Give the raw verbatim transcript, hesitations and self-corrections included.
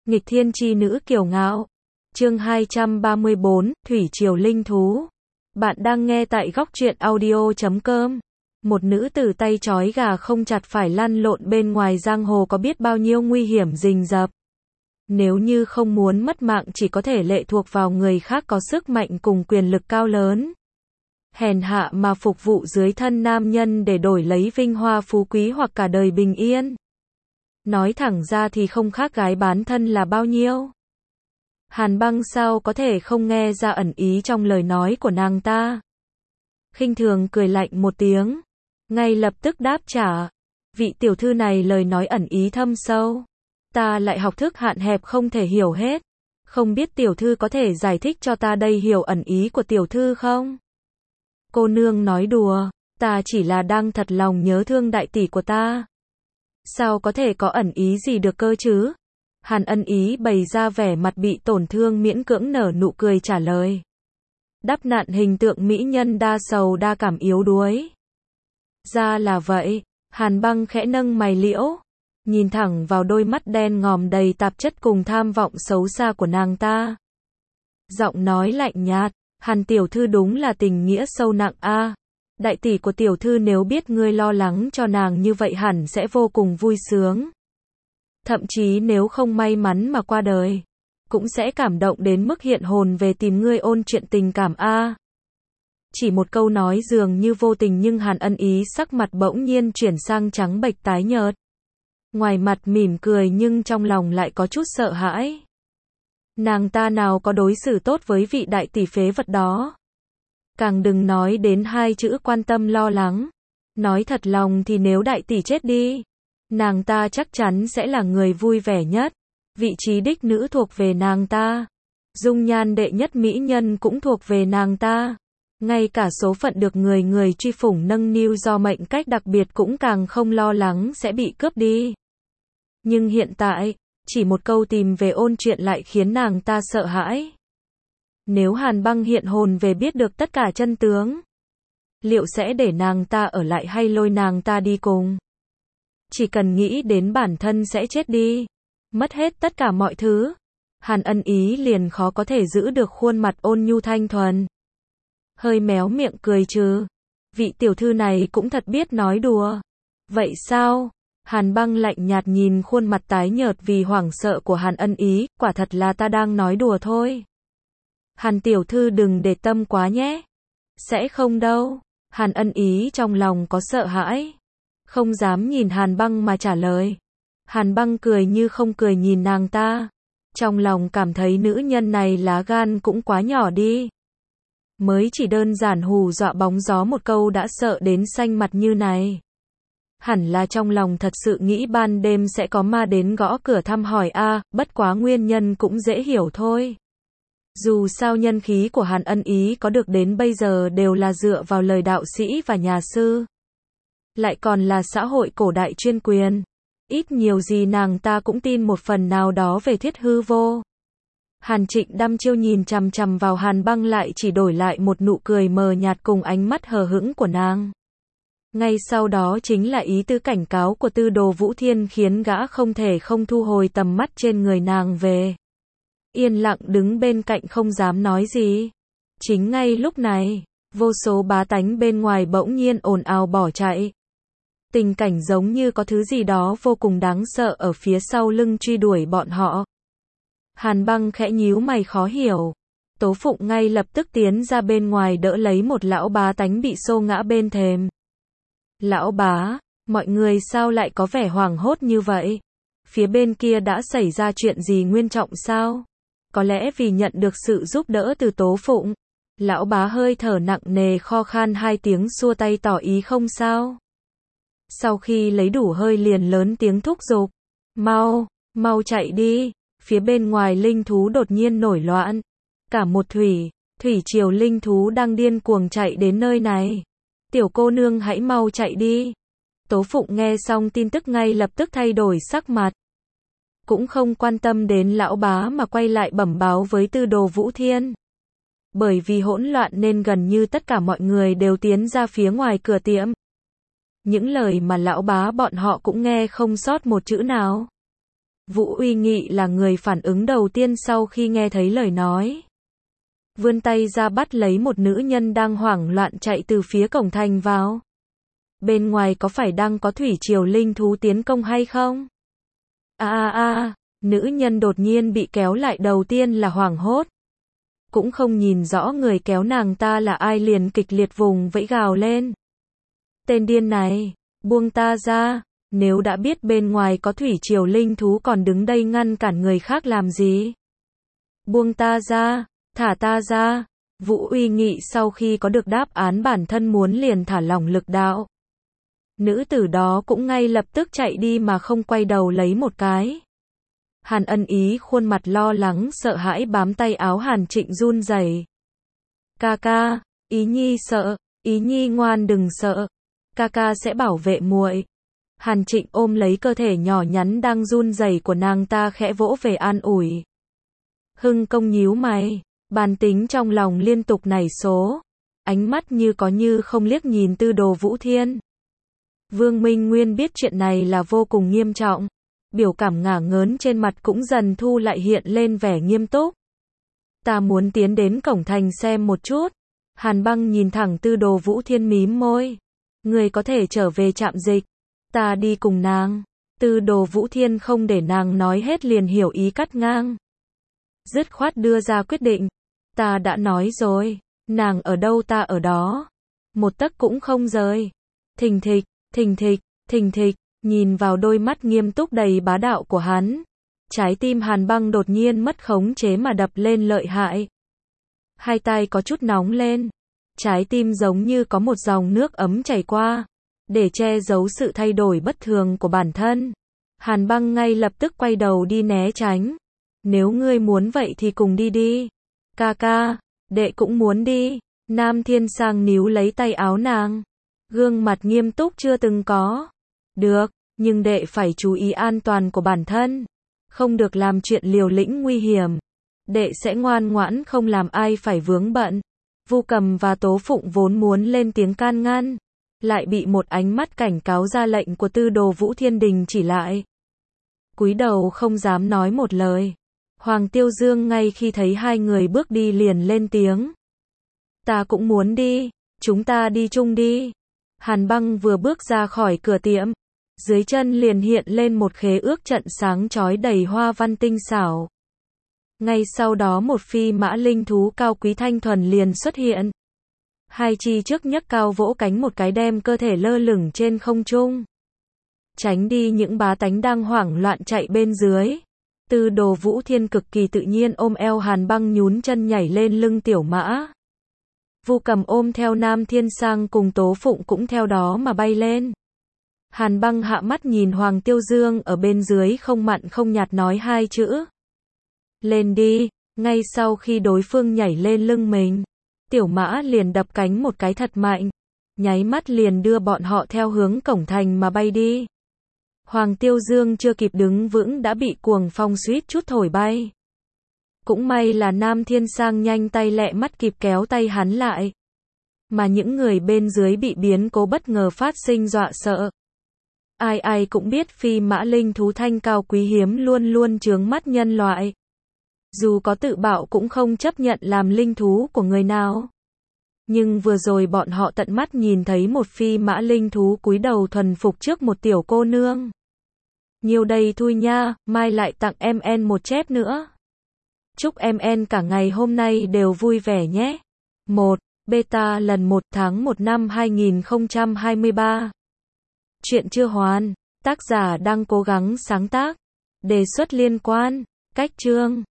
Nghịch thiên chi nữ kiều ngạo. Chương hai trăm ba mươi bốn, Thủy triều linh thú. Bạn đang nghe tại góc truyện audio chấm com. Một nữ tử tay trói gà không chặt phải lăn lộn bên ngoài giang hồ có biết bao nhiêu nguy hiểm rình rập. Nếu như không muốn mất mạng chỉ có thể lệ thuộc vào người khác có sức mạnh cùng quyền lực cao lớn. Hèn hạ mà phục vụ dưới thân nam nhân để đổi lấy vinh hoa phú quý hoặc cả đời bình yên. Nói thẳng ra thì không khác gái bán thân là bao nhiêu. Hàn Băng sao có thể không nghe ra ẩn ý trong lời nói của nàng ta. Khinh thường cười lạnh một tiếng, ngay lập tức đáp trả. Vị tiểu thư này lời nói ẩn ý thâm sâu. Ta lại học thức hạn hẹp không thể hiểu hết. Không biết tiểu thư có thể giải thích cho ta đây hiểu ẩn ý của tiểu thư không? Cô nương nói đùa, ta chỉ là đang thật lòng nhớ thương đại tỷ của ta. Sao có thể có ẩn ý gì được cơ chứ? Hàn Ân Ý bày ra vẻ mặt bị tổn thương miễn cưỡng nở nụ cười trả lời. Đắp nặn hình tượng mỹ nhân đa sầu đa cảm yếu đuối. Ra là vậy, Hàn Băng khẽ nâng mày liễu, nhìn thẳng vào đôi mắt đen ngòm đầy tạp chất cùng tham vọng xấu xa của nàng ta. Giọng nói lạnh nhạt, Hàn tiểu thư đúng là tình nghĩa sâu nặng a. À. Đại tỷ của tiểu thư nếu biết ngươi lo lắng cho nàng như vậy hẳn sẽ vô cùng vui sướng. Thậm chí nếu không may mắn mà qua đời, cũng sẽ cảm động đến mức hiện hồn về tìm ngươi ôn chuyện tình cảm a. À. Chỉ một câu nói dường như vô tình nhưng Hàn Ân Ý sắc mặt bỗng nhiên chuyển sang trắng bệch tái nhợt. Ngoài mặt mỉm cười nhưng trong lòng lại có chút sợ hãi. Nàng ta nào có đối xử tốt với vị đại tỷ phế vật đó. Càng đừng nói đến hai chữ quan tâm lo lắng. Nói thật lòng thì nếu đại tỷ chết đi, nàng ta chắc chắn sẽ là người vui vẻ nhất. Vị trí đích nữ thuộc về nàng ta. Dung nhan đệ nhất mỹ nhân cũng thuộc về nàng ta. Ngay cả số phận được người người truy phủng nâng niu do mệnh cách đặc biệt cũng càng không lo lắng sẽ bị cướp đi. Nhưng hiện tại, chỉ một câu tìm về ôn chuyện lại khiến nàng ta sợ hãi. Nếu Hàn Băng hiện hồn về biết được tất cả chân tướng, liệu sẽ để nàng ta ở lại hay lôi nàng ta đi cùng? Chỉ cần nghĩ đến bản thân sẽ chết đi, mất hết tất cả mọi thứ, Hàn Ân Ý liền khó có thể giữ được khuôn mặt ôn nhu thanh thuần. Hơi méo miệng cười trừ. Vị tiểu thư này cũng thật biết nói đùa. Vậy sao? Hàn Băng lạnh nhạt nhìn khuôn mặt tái nhợt vì hoảng sợ của Hàn Ân Ý, quả thật là ta đang nói đùa thôi. Hàn tiểu thư đừng để tâm quá nhé. Sẽ không đâu. Hàn Ân Ý trong lòng có sợ hãi, không dám nhìn Hàn Băng mà trả lời. Hàn Băng cười như không cười nhìn nàng ta. Trong lòng cảm thấy nữ nhân này lá gan cũng quá nhỏ đi. Mới chỉ đơn giản hù dọa bóng gió một câu đã sợ đến xanh mặt như này. Hẳn là trong lòng thật sự nghĩ ban đêm sẽ có ma đến gõ cửa thăm hỏi a, à, bất quá nguyên nhân cũng dễ hiểu thôi. Dù sao nhân khí của Hàn Ân Ý có được đến bây giờ đều là dựa vào lời đạo sĩ và nhà sư. Lại còn là xã hội cổ đại chuyên quyền. Ít nhiều gì nàng ta cũng tin một phần nào đó về thiết hư vô. Hàn Trịnh đăm chiêu nhìn chằm chằm vào Hàn Băng lại chỉ đổi lại một nụ cười mờ nhạt cùng ánh mắt hờ hững của nàng. Ngay sau đó chính là ý tứ cảnh cáo của Tư Đồ Vũ Thiên khiến gã không thể không thu hồi tầm mắt trên người nàng về. Yên lặng đứng bên cạnh không dám nói gì. Chính ngay lúc này, vô số bá tánh bên ngoài bỗng nhiên ồn ào bỏ chạy. Tình cảnh giống như có thứ gì đó vô cùng đáng sợ ở phía sau lưng truy đuổi bọn họ. Hàn Băng khẽ nhíu mày khó hiểu. Tố Phụng ngay lập tức tiến ra bên ngoài đỡ lấy một lão bá tánh bị xô ngã bên thềm. Lão bá, mọi người sao lại có vẻ hoảng hốt như vậy? Phía bên kia đã xảy ra chuyện gì nghiêm trọng sao? Có lẽ vì nhận được sự giúp đỡ từ Tố Phụng, lão bá hơi thở nặng nề kho khan hai tiếng xua tay tỏ ý không sao. Sau khi lấy đủ hơi liền lớn tiếng thúc giục. Mau, mau chạy đi. Phía bên ngoài linh thú đột nhiên nổi loạn. Cả một thủy, thủy triều linh thú đang điên cuồng chạy đến nơi này. Tiểu cô nương hãy mau chạy đi. Tố Phụng nghe xong tin tức ngay lập tức thay đổi sắc mặt. Cũng không quan tâm đến lão bá mà quay lại bẩm báo với Tư Đồ Vũ Thiên. Bởi vì hỗn loạn nên gần như tất cả mọi người đều tiến ra phía ngoài cửa tiệm. Những lời mà lão bá bọn họ cũng nghe không sót một chữ nào. Vũ Uy Nghị là người phản ứng đầu tiên sau khi nghe thấy lời nói. Vươn tay ra bắt lấy một nữ nhân đang hoảng loạn chạy từ phía cổng thành vào. Bên ngoài có phải đang có thủy triều linh thú tiến công hay không? A a a, nữ nhân đột nhiên bị kéo lại, đầu tiên là hoảng hốt. Cũng không nhìn rõ người kéo nàng ta là ai, liền kịch liệt vùng vẫy gào lên. Tên điên này, buông ta ra, nếu đã biết bên ngoài có thủy triều linh thú còn đứng đây ngăn cản người khác làm gì? Buông ta ra, thả ta ra. Vũ Uy Nghị sau khi có được đáp án bản thân muốn liền thả lỏng lực đạo. Nữ tử đó cũng ngay lập tức chạy đi mà không quay đầu lấy một cái. Hàn Ân Ý khuôn mặt lo lắng sợ hãi bám tay áo Hàn Trịnh run rẩy. Ca ca, Ý Nhi sợ, Ý Nhi ngoan đừng sợ, ca ca sẽ bảo vệ muội. Hàn Trịnh ôm lấy cơ thể nhỏ nhắn đang run rẩy của nàng ta khẽ vỗ về an ủi. Hưng Công nhíu mày, bàn tính trong lòng liên tục nảy số, ánh mắt như có như không liếc nhìn Tư Đồ Vũ Thiên. Vương Minh Nguyên biết chuyện này là vô cùng nghiêm trọng, biểu cảm ngả ngớn trên mặt cũng dần thu lại hiện lên vẻ nghiêm túc. Ta muốn tiến đến cổng thành xem một chút. Hàn Băng nhìn thẳng Tư Đồ Vũ Thiên mím môi. Người có thể trở về trạm dịch, ta đi cùng nàng. Tư Đồ Vũ Thiên không để nàng nói hết liền hiểu ý cắt ngang. Dứt khoát đưa ra quyết định. Ta đã nói rồi, nàng ở đâu ta ở đó. Một tấc cũng không rời. Thình thịch, thình thịch, thình thịch, nhìn vào đôi mắt nghiêm túc đầy bá đạo của hắn. Trái tim Hàn Băng đột nhiên mất khống chế mà đập lên lợi hại. Hai tay có chút nóng lên. Trái tim giống như có một dòng nước ấm chảy qua. Để che giấu sự thay đổi bất thường của bản thân. Hàn Băng ngay lập tức quay đầu đi né tránh. Nếu ngươi muốn vậy thì cùng đi đi. Ca ca, đệ cũng muốn đi. Nam Thiên Sang níu lấy tay áo nàng. Gương mặt nghiêm túc chưa từng có. Được, nhưng đệ phải chú ý an toàn của bản thân. Không được làm chuyện liều lĩnh nguy hiểm. Đệ sẽ ngoan ngoãn không làm ai phải vướng bận. Vu Cầm và Tố Phụng vốn muốn lên tiếng can ngăn. Lại bị một ánh mắt cảnh cáo ra lệnh của Tư Đồ Vũ Thiên đình chỉ lại. Cúi đầu không dám nói một lời. Hoàng Tiêu Dương ngay khi thấy hai người bước đi liền lên tiếng. Ta cũng muốn đi, chúng ta đi chung đi. Hàn Băng vừa bước ra khỏi cửa tiệm. Dưới chân liền hiện lên một khế ước trận sáng chói đầy hoa văn tinh xảo. Ngay sau đó một phi mã linh thú cao quý thanh thuần liền xuất hiện. Hai chi trước nhấc cao vỗ cánh một cái đem cơ thể lơ lửng trên không trung. Tránh đi những bá tánh đang hoảng loạn chạy bên dưới. Tư Đồ Vũ Thiên cực kỳ tự nhiên ôm eo Hàn Băng nhún chân nhảy lên lưng tiểu mã. Vu Cầm ôm theo Nam Thiên Sang cùng Tố Phụng cũng theo đó mà bay lên. Hàn Băng hạ mắt nhìn Hoàng Tiêu Dương ở bên dưới không mặn không nhạt nói hai chữ. Lên đi, ngay sau khi đối phương nhảy lên lưng mình. Tiểu mã liền đập cánh một cái thật mạnh. Nháy mắt liền đưa bọn họ theo hướng cổng thành mà bay đi. Hoàng Tiêu Dương chưa kịp đứng vững đã bị cuồng phong suýt chút thổi bay. Cũng may là Nam Thiên Sang nhanh tay lẹ mắt kịp kéo tay hắn lại. Mà những người bên dưới bị biến cố bất ngờ phát sinh dọa sợ. Ai ai cũng biết phi mã linh thú thanh cao quý hiếm luôn luôn chướng mắt nhân loại. Dù có tự bạo cũng không chấp nhận làm linh thú của người nào. Nhưng vừa rồi bọn họ tận mắt nhìn thấy một phi mã linh thú cúi đầu thuần phục trước một tiểu cô nương. Nhiều đây thôi nha, mai lại tặng em en một chép nữa. Chúc em en cả ngày hôm nay đều vui vẻ nhé. một. Beta lần một tháng một năm hai nghìn không trăm hai mươi ba. Chuyện chưa hoàn, tác giả đang cố gắng sáng tác. Đề xuất liên quan, cách chương.